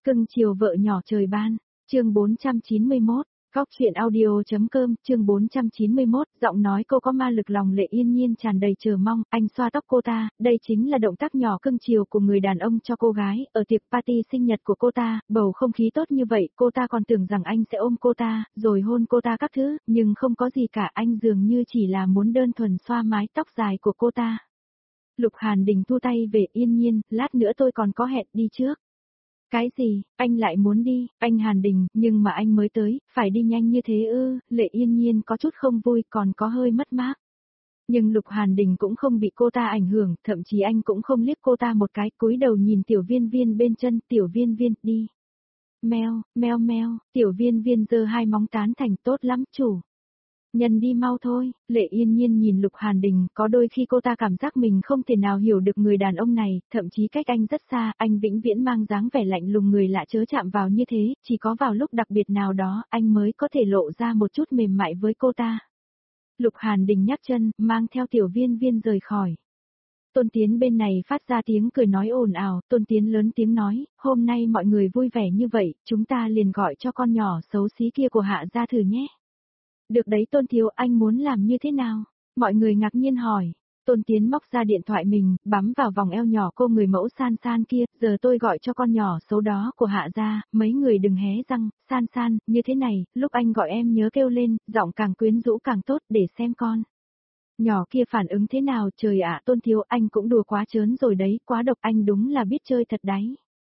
Cưng chiều vợ nhỏ trời ban, chương 491, Cóc truyện audio.com, chương 491, giọng nói cô có ma lực lòng Lệ Yên Nhiên tràn đầy chờ mong, anh xoa tóc cô ta, đây chính là động tác nhỏ cưng chiều của người đàn ông cho cô gái, ở tiệc party sinh nhật của cô ta, bầu không khí tốt như vậy, cô ta còn tưởng rằng anh sẽ ôm cô ta, rồi hôn cô ta các thứ, nhưng không có gì cả, anh dường như chỉ là muốn đơn thuần xoa mái tóc dài của cô ta. Lục Hàn Đình thu tay về. Yên Nhiên, lát nữa tôi còn có hẹn đi trước. Cái gì, anh lại muốn đi, anh Hàn Đình, nhưng mà anh mới tới, phải đi nhanh như thế ư? Lệ Yên Nhiên có chút không vui, còn có hơi mất mát. Nhưng Lục Hàn Đình cũng không bị cô ta ảnh hưởng, thậm chí anh cũng không liếc cô ta một cái, cúi đầu nhìn Tiểu Viên Viên bên chân. Tiểu Viên Viên, đi. Meo, meo meo, Tiểu Viên Viên giơ hai móng tán thành. Tốt lắm chủ. Nhân đi mau thôi. Lệ Yên Nhiên nhìn Lục Hàn Đình, có đôi khi cô ta cảm giác mình không thể nào hiểu được người đàn ông này, thậm chí cách anh rất xa, anh vĩnh viễn mang dáng vẻ lạnh lùng người lạ chớ chạm vào như thế, chỉ có vào lúc đặc biệt nào đó, anh mới có thể lộ ra một chút mềm mại với cô ta. Lục Hàn Đình nhắc chân, mang theo Tiểu Viên Viên rời khỏi. Tôn Tiến bên này phát ra tiếng cười nói ồn ào, Tôn Tiến lớn tiếng nói, hôm nay mọi người vui vẻ như vậy, chúng ta liền gọi cho con nhỏ xấu xí kia của Hạ gia thử nhé. Được đấy Tôn thiếu, anh muốn làm như thế nào? Mọi người ngạc nhiên hỏi. Tôn Tiến móc ra điện thoại mình, bấm vào vòng eo nhỏ cô người mẫu San San kia, giờ tôi gọi cho con nhỏ xấu đó của Hạ gia, mấy người đừng hé răng, San San, như thế này, lúc anh gọi em nhớ kêu lên, giọng càng quyến rũ càng tốt để xem con. Nhỏ kia phản ứng thế nào, trời ạ Tôn thiếu, anh cũng đùa quá trớn rồi đấy, quá độc, anh đúng là biết chơi thật đấy.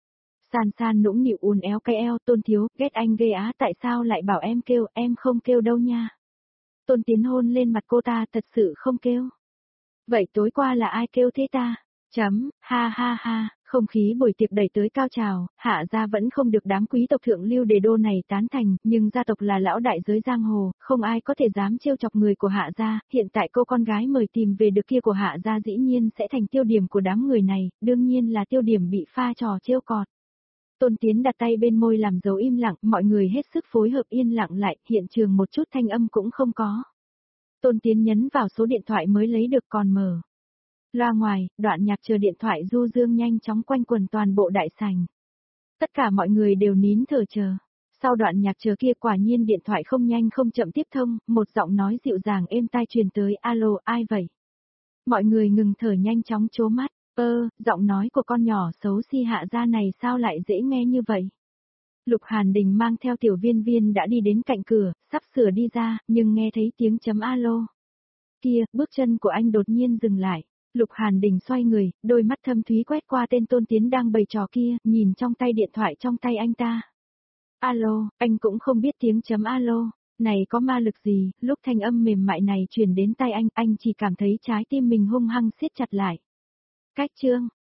San San nũng nịu uốn éo cái eo. Tôn thiếu, ghét anh ghê á, tại sao lại bảo em kêu, em không kêu đâu nha. Tôn Tiến hôn lên mặt cô ta, thật sự không kêu. Vậy tối qua là ai kêu thế ta? Ha ha ha, không khí buổi tiệc đẩy tới cao trào, Hạ gia vẫn không được đám quý tộc thượng lưu đề đô này tán thành, nhưng gia tộc là lão đại giới giang hồ, không ai có thể dám trêu chọc người của Hạ gia, hiện tại cô con gái mời tìm về được kia của Hạ gia dĩ nhiên sẽ thành tiêu điểm của đám người này, đương nhiên là tiêu điểm bị pha trò trêu cọt. Tôn Tiến đặt tay bên môi làm dấu im lặng, mọi người hết sức phối hợp yên lặng lại, hiện trường một chút thanh âm cũng không có. Tôn Tiến nhấn vào số điện thoại mới lấy được còn mở. Loa ngoài, đoạn nhạc chờ điện thoại du dương nhanh chóng quanh quần toàn bộ đại sảnh. Tất cả mọi người đều nín thở chờ. Sau đoạn nhạc chờ kia quả nhiên điện thoại không nhanh không chậm tiếp thông, một giọng nói dịu dàng êm tai truyền tới, alo, ai vậy? Mọi người ngừng thở nhanh chóng trố mắt. Giọng nói của con nhỏ xấu xí Hạ gia này sao lại dễ nghe như vậy? Lục Hàn Đình mang theo Tiểu Viên Viên đã đi đến cạnh cửa, sắp sửa đi ra, nhưng nghe thấy tiếng chấm alo. Kia, bước chân của anh đột nhiên dừng lại. Lục Hàn Đình xoay người, đôi mắt thâm thúy quét qua tên Tôn Tiến đang bày trò kia, nhìn trong tay điện thoại trong tay anh ta. Alo, anh cũng không biết tiếng chấm alo. Này có ma lực gì, lúc thanh âm mềm mại này truyền đến tai anh chỉ cảm thấy trái tim mình hung hăng siết chặt lại. Cách chương,